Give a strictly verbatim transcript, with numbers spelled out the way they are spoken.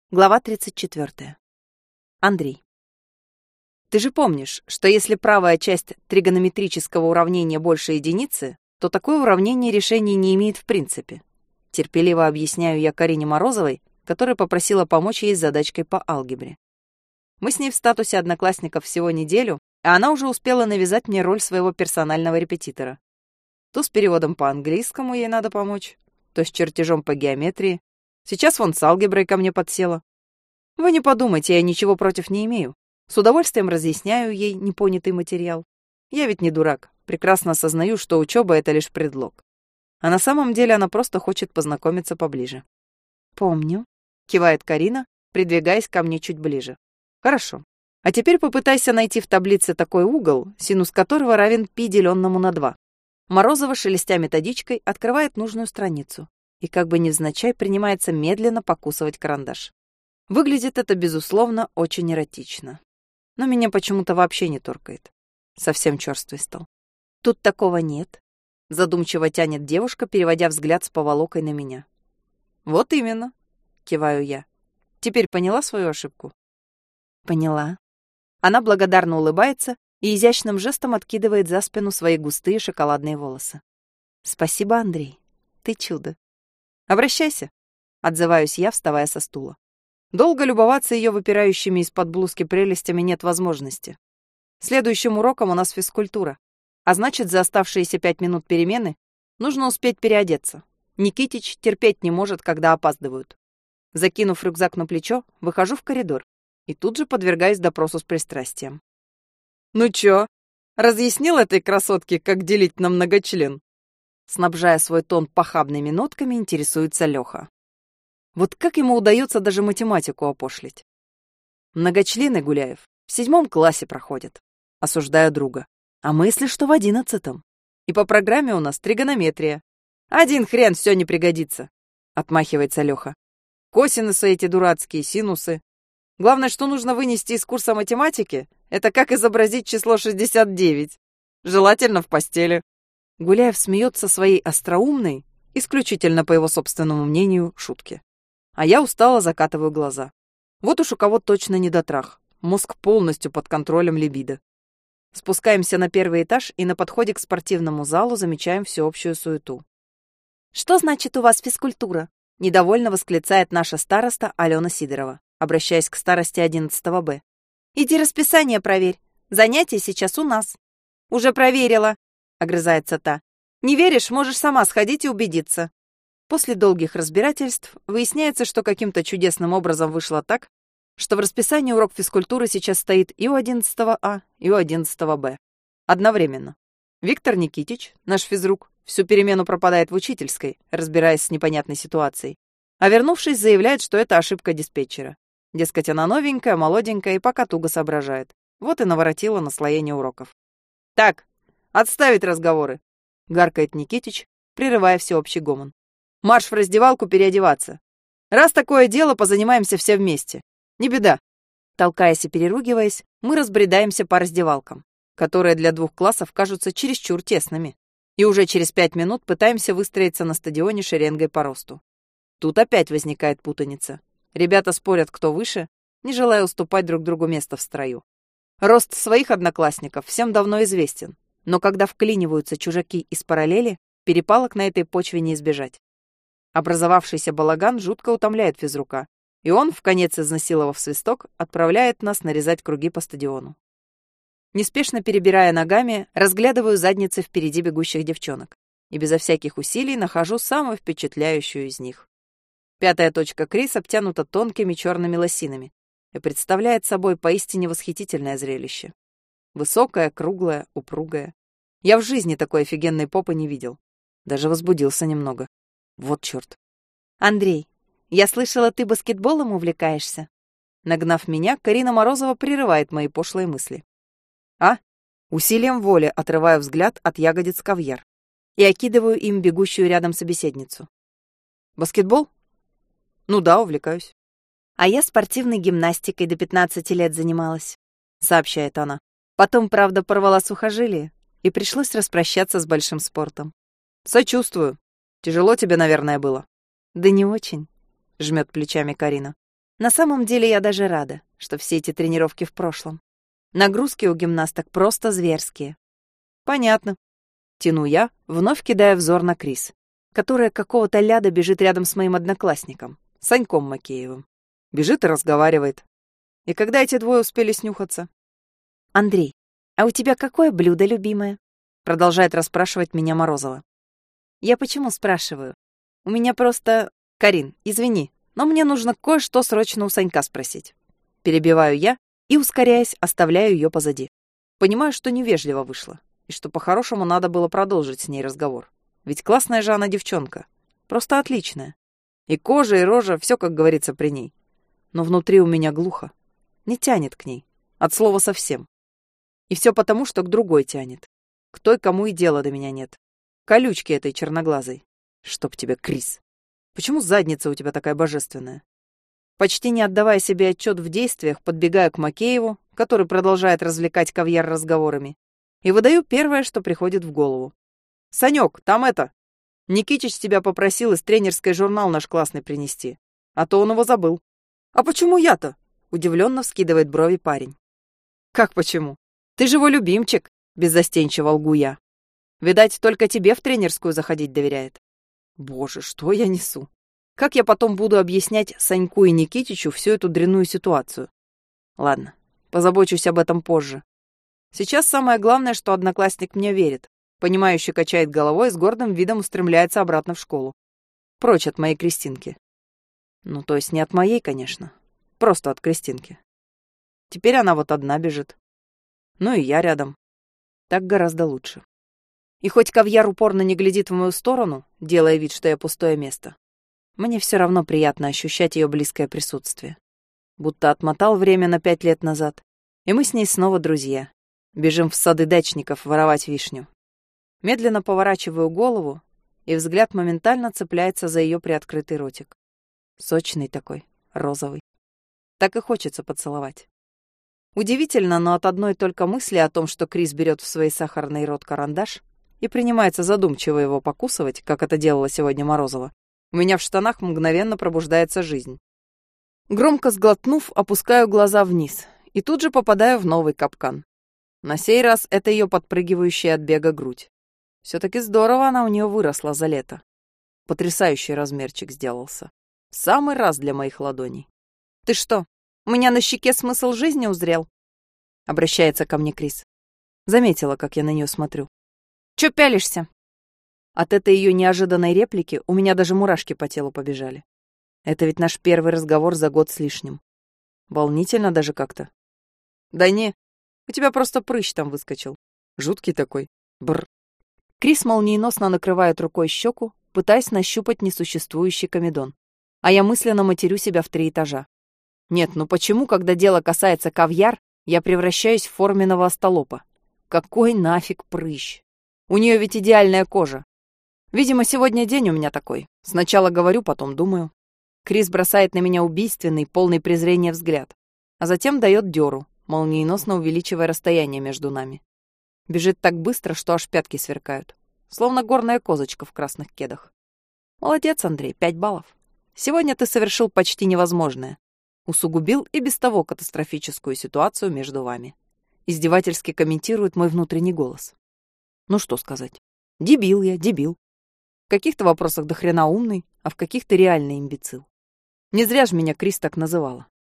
Глава тридцать четвёртая. Андрей. Ты же помнишь, что если правая часть тригонометрического уравнения больше единицы, то такое уравнение решения не имеет в принципе. Терпеливо объясняю я Карине Морозовой, которая попросила помочь ей с задачкой по алгебре. Мы с ней в статусе одноклассников всего неделю, а она уже успела навязать мне роль своего персонального репетитора. То с переводом по английскому ей надо помочь, то с чертежом по геометрии. Сейчас вон с алгеброй ко мне подсела. Вы не подумайте, я ничего против не имею. С удовольствием разъясняю ей непонятый материал. Я ведь не дурак, прекрасно осознаю, что учеба — это лишь предлог. А на самом деле она просто хочет познакомиться поближе. «Помню», — кивает Карина, придвигаясь ко мне чуть ближе. «Хорошо. А теперь попытайся найти в таблице такой угол, синус которого равен π, деленному на два». Морозова, шелестя методичкой, открывает нужную страницу и как бы невзначай принимается медленно покусывать карандаш. Выглядит это, безусловно, очень эротично. Но меня почему-то вообще не торкает. Совсем чёрствый стал. «Тут такого нет», — задумчиво тянет девушка, переводя взгляд с поволокой на меня. «Вот именно», — киваю я. «Теперь поняла свою ошибку?» «Поняла». Она благодарно улыбается и изящным жестом откидывает за спину свои густые шоколадные волосы. «Спасибо, Андрей. Ты чудо». «Обращайся», — отзываюсь я, вставая со стула. Долго любоваться ее выпирающими из-под блузки прелестями нет возможности. Следующим уроком у нас физкультура, а значит, за оставшиеся пять минут перемены нужно успеть переодеться. Никитич терпеть не может, когда опаздывают. Закинув рюкзак на плечо, выхожу в коридор и тут же подвергаюсь допросу с пристрастием. «Ну чё, разъяснил этой красотке, как делить на многочлен?» Снабжая свой тон похабными нотками, интересуется Лёха. Вот как ему удается даже математику опошлить? Многочлены, Гуляев, в седьмом классе проходят. Осуждаю друга. А мы, если что, в одиннадцатом. И по программе у нас тригонометрия. Один хрен, все не пригодится. Отмахивается Лёха. Косинусы эти дурацкие, синусы. Главное, что нужно вынести из курса математики, это как изобразить число шестьдесят девять. Желательно в постели. Гуляев смеется своей остроумной, исключительно по его собственному мнению, шутке. А я устало закатываю глаза. Вот уж у кого точно недотрах. Мозг полностью под контролем либидо. Спускаемся на первый этаж и на подходе к спортивному залу замечаем всеобщую суету. «Что значит у вас физкультура?» — недовольно восклицает наша староста Алена Сидорова, обращаясь к старости одиннадцатого Б. «Иди расписание проверь. Занятия сейчас у нас». «Уже проверила», — огрызается та. «Не веришь, можешь сама сходить и убедиться». После долгих разбирательств выясняется, что каким-то чудесным образом вышло так, что в расписании урок физкультуры сейчас стоит и у одиннадцатого А, и у одиннадцатого Б. Одновременно. Виктор Никитич, наш физрук, всю перемену пропадает в учительской, разбираясь с непонятной ситуацией, а вернувшись, заявляет, что это ошибка диспетчера. Дескать, она новенькая, молоденькая и пока туго соображает. Вот и наворотила наслоение уроков. «Так, отставить разговоры!» — гаркает Никитич, прерывая всеобщий гомон. «Марш в раздевалку переодеваться. Раз такое дело, позанимаемся все вместе. Не беда». Толкаясь и переругиваясь, мы разбредаемся по раздевалкам, которые для двух классов кажутся чересчур тесными, и уже через пять минут пытаемся выстроиться на стадионе шеренгой по росту. Тут опять возникает путаница. Ребята спорят, кто выше, не желая уступать друг другу место в строю. Рост своих одноклассников всем давно известен, но когда вклиниваются чужаки из параллели, перепалок на этой почве не избежать. Образовавшийся балаган жутко утомляет физрука, и он, вконец изнасиловав свисток, отправляет нас нарезать круги по стадиону. Неспешно перебирая ногами, разглядываю задницы впереди бегущих девчонок и безо всяких усилий нахожу самую впечатляющую из них. Пятая точка Крис обтянута тонкими черными лосинами и представляет собой поистине восхитительное зрелище. Высокая, круглая, упругая. Я в жизни такой офигенной попы не видел. Даже возбудился немного. Вот черт. «Андрей, я слышала, ты баскетболом увлекаешься?» Нагнав меня, Карина Морозова прерывает мои пошлые мысли. «А?» Усилием воли отрываю взгляд от ягодиц кавьяр и окидываю им бегущую рядом собеседницу. «Баскетбол? Ну да, увлекаюсь». «А я спортивной гимнастикой до пятнадцати лет занималась», — сообщает она. «Потом, правда, порвала сухожилие, и пришлось распрощаться с большим спортом». «Сочувствую. Тяжело тебе, наверное, было?» «Да не очень», — жмет плечами Карина. На самом деле я даже рада, что все эти тренировки в прошлом. Нагрузки у гимнасток просто зверские. Понятно. Тяну я, вновь кидая взор на Крис, которая какого-то ляда бежит рядом с моим одноклассником, Саньком Макеевым. Бежит и разговаривает. И когда эти двое успели снюхаться? «Андрей, а у тебя какое блюдо любимое?» Продолжает расспрашивать меня Морозова. Я почему спрашиваю? У меня просто... Карин, извини, но мне нужно кое-что срочно у Санька спросить. Перебиваю я и, ускоряясь, оставляю ее позади. Понимаю, что невежливо вышло, и что по-хорошему надо было продолжить с ней разговор. Ведь классная же она девчонка. Просто отличная. И кожа, и рожа, все, как говорится, при ней. Но внутри у меня глухо. Не тянет к ней. От слова совсем. И все потому, что к другой тянет. К той, кому и дела до меня нет. Колючки этой черноглазой. Чтоб тебе, Крис. Почему задница у тебя такая божественная? Почти не отдавая себе отчет в действиях, подбегаю к Макееву, который продолжает развлекать кавьяр разговорами, и выдаю первое, что приходит в голову. «Санек, там это... Никитич тебя попросил из тренерской журнал наш классный принести, а то он его забыл». «А почему я-то?» — удивленно вскидывает брови парень. «Как почему? Ты же его любимчик», — беззастенчиво лгу я. «Видать, только тебе в тренерскую заходить доверяет». Боже, что я несу? Как я потом буду объяснять Саньку и Никитичу всю эту дрянную ситуацию? Ладно, позабочусь об этом позже. Сейчас самое главное, что одноклассник мне верит, понимающе качает головой и с гордым видом устремляется обратно в школу. Прочь от моей Кристинки. Ну, то есть не от моей, конечно. Просто от Кристинки. Теперь она вот одна бежит. Ну и я рядом. Так гораздо лучше. И хоть кавьяр упорно не глядит в мою сторону, делая вид, что я пустое место, мне все равно приятно ощущать ее близкое присутствие. Будто отмотал время на пять лет назад, и мы с ней снова друзья. Бежим в сады дачников воровать вишню. Медленно поворачиваю голову, и взгляд моментально цепляется за ее приоткрытый ротик. Сочный такой, розовый. Так и хочется поцеловать. Удивительно, но от одной только мысли о том, что Крис берет в свой сахарный рот карандаш и принимается задумчиво его покусывать, как это делала сегодня Морозова, у меня в штанах мгновенно пробуждается жизнь. Громко сглотнув, опускаю глаза вниз и тут же попадаю в новый капкан. На сей раз это ее подпрыгивающая от бега грудь. Все-таки здорово она у нее выросла за лето. Потрясающий размерчик сделался. В самый раз для моих ладоней. «Ты что, у меня на щеке смысл жизни узрел?» Обращается ко мне Крис. Заметила, как я на нее смотрю. «Чё пялишься?» От этой ее неожиданной реплики у меня даже мурашки по телу побежали. Это ведь наш первый разговор за год с лишним. Волнительно даже как-то. «Да не, у тебя просто прыщ там выскочил. Жуткий такой. Бррр». Крис молниеносно накрывает рукой щеку, пытаясь нащупать несуществующий комедон. А я мысленно матерю себя в три этажа. Нет, ну почему, когда дело касается кавьяр, я превращаюсь в форменного остолопа? Какой нафиг прыщ? У нее ведь идеальная кожа. Видимо, сегодня день у меня такой. Сначала говорю, потом думаю. Крис бросает на меня убийственный, полный презрения взгляд, а затем дает дёру, молниеносно увеличивая расстояние между нами. Бежит так быстро, что аж пятки сверкают, словно горная козочка в красных кедах. Молодец, Андрей, пять баллов. Сегодня ты совершил почти невозможное. Усугубил и без того катастрофическую ситуацию между вами. Издевательски комментирует мой внутренний голос. Ну что сказать? Дебил я, дебил. В каких-то вопросах до хрена умный, а в каких-то реальный имбецил. Не зря ж меня Крис так называла.